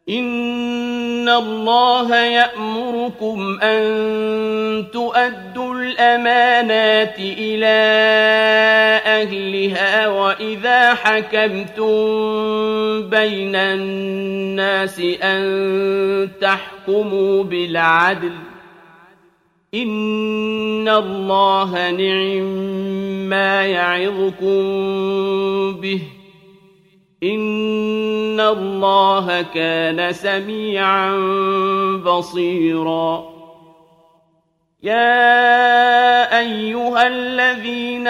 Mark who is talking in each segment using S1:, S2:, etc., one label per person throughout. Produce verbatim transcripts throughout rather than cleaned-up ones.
S1: إن الله يأمركم أن تؤدوا الأمانات إلى أهلها وإذا حكمتم بين الناس أن تحكموا بالعدل إن الله نعم ما يعظكم به إن الله كان سميعا بصيرا يا أيها الذين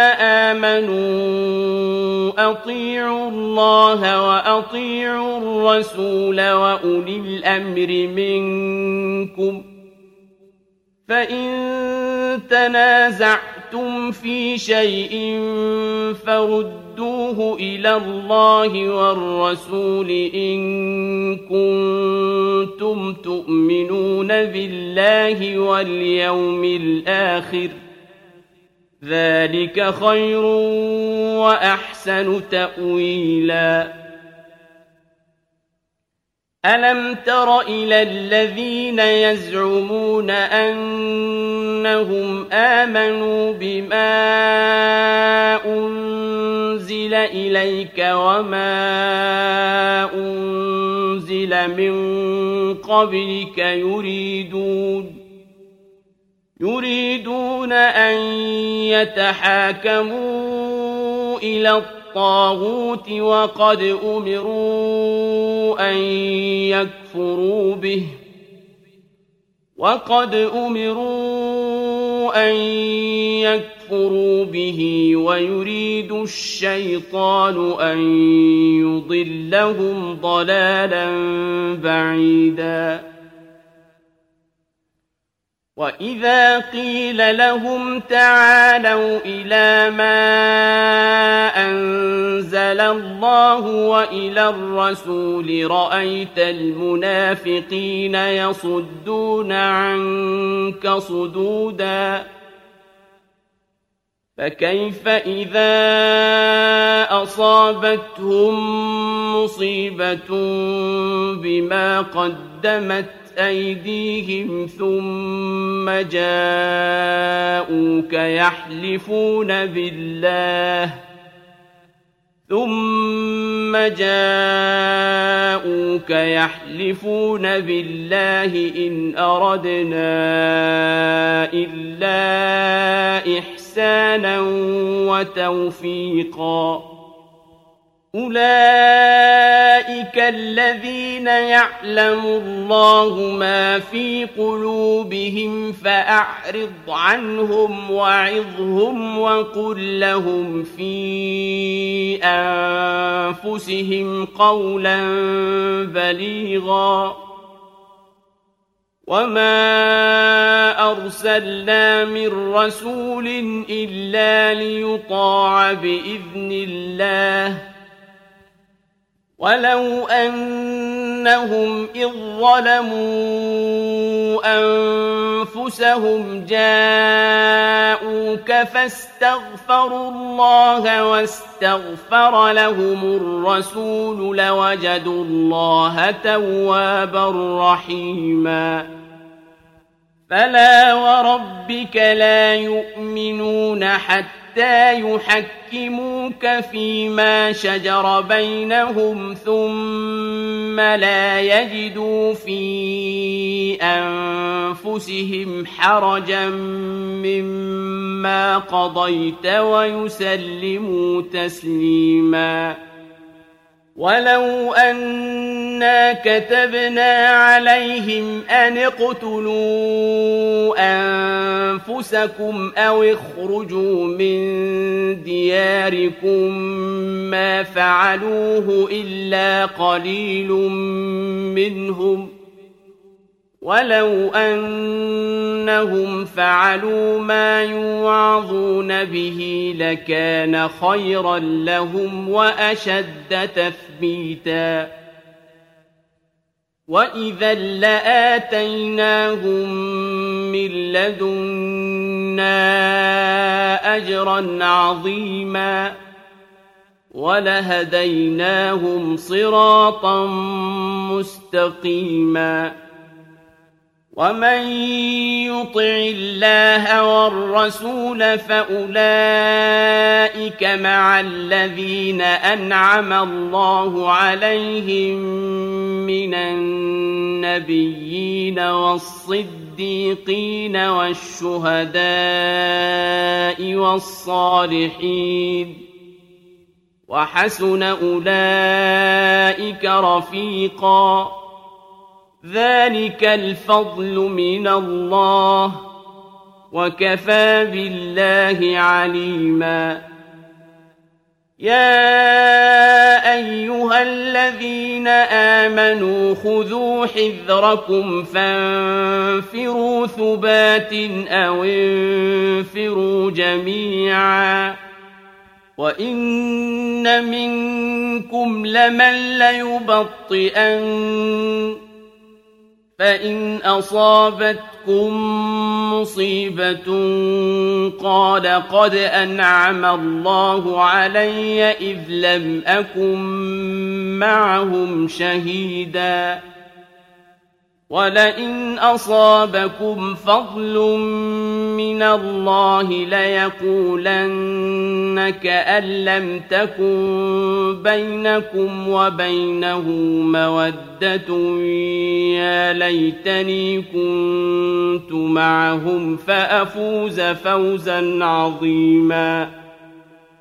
S1: آمنوا أطيعوا الله وأطيعوا الرسول وأولي الأمر منكم فإن تنازعتم في شيء فردوه إلى الله والرسول إن كنتم تؤمنون بالله واليوم الآخر ذلك خير وأحسن تأويلا ألم تر إلى الذين يزعمون أنهم آمنوا بما أنزل إليك وما أنزل من قبلك يريدون يريدون أن يتحاكموا إلى الطاغوت وقد أمروا أن يكفروا به وقد أمروا أن يكفروا به ويريد الشيطان أن يضلهم ضلالا بعيدا وإذا قيل لهم تعالوا إلى ما أنزل الله وإلى الرسول رأيت المنافقين يصدون عنك صدودا فكيف إذا أصابتهم مصيبة بما قدمت أيديهم ثم جاءوك يحلفون بالله ثم جاءوك يحلفون بالله إن أردنا إلا إحسانا وتوفيقا أولئك الذين يعلم الله ما في قلوبهم فأعرض عنهم وعظهم وقل لهم في أنفسهم قولا بليغا وما أرسلنا من رسول إلا ليطاع بإذن الله ولو أنهم إذ ظلموا أنفسهم جاءوك فاستغفروا الله واستغفر لهم الرسول لوجدوا الله توابا رحيما فلا وربك لا يؤمنون حتى حتى يحكموك فيما شجر بينهم ثم لا يجدوا في أنفسهم حرجا مما قضيت ويسلموا تسليما ولو أنا كتبنا عليهم أن اقتلوا أنفسكم أو اخرجوا من دياركم ما فعلوه إلا قليل منهم ولو أنهم فعلوا ما يوعظون به لكان خيرا لهم وأشد تثبيتا وإذا لآتيناهم من لدنا أجرا عظيما وَلَهَدَيْنَاهُمْ صِرَاطًا مُّسْتَقِيمًا. وَمَن يُطِعِ اللَّهَ وَالرَّسُولَ فَأُولَٰئِكَ مَعَ الَّذِينَ أَنْعَمَ اللَّهُ عَلَيْهِم مِّنَ النَّبِيِّينَ وَالصِّدِّيقِينَ وَالشُّهَدَاءِ وَالصَّالِحِينَ ۚ وَحَسُنَ أُولَٰئِكَ رَفِيقًا. ذَٰلِكَ الْفَضْلُ مِنَ اللَّهِ ۚ وَكَفَىٰ بِاللَّهِ عَلِيمًا. يَا أَيُّهَا الَّذِينَ آمَنُوا خُذُوا حِذْرَكُمْ فَانفِرُوا ثُبَاتٍ أَوِ انفِرُوا جَمِيعًا. وَإِنَّ مِنكُمْ لَمَن لَّيُبَطِّئَنَّ، فَإِنْ أَصَابَتْكُم مُّصِيبَةٌ قَالَ قَدْ أَنْعَمَ اللَّهُ عَلَيَّ إِذْ لَمْ أَكُن مَّعَهُمْ شَهِيدًا. وَلَئِنْ أَصَابَكُمْ فَضْلٌ مِّنَ اللَّهِ لَيَقُولَنَّ كَأَن لَّمْ تَكُن بَيْنَكُمْ وَبَيْنَهُ مَوَدَّةٌ يَا لَيْتَنِي كُنتُ مَعَهُمْ فَأَفُوزَ فَوْزًا عَظِيمًا.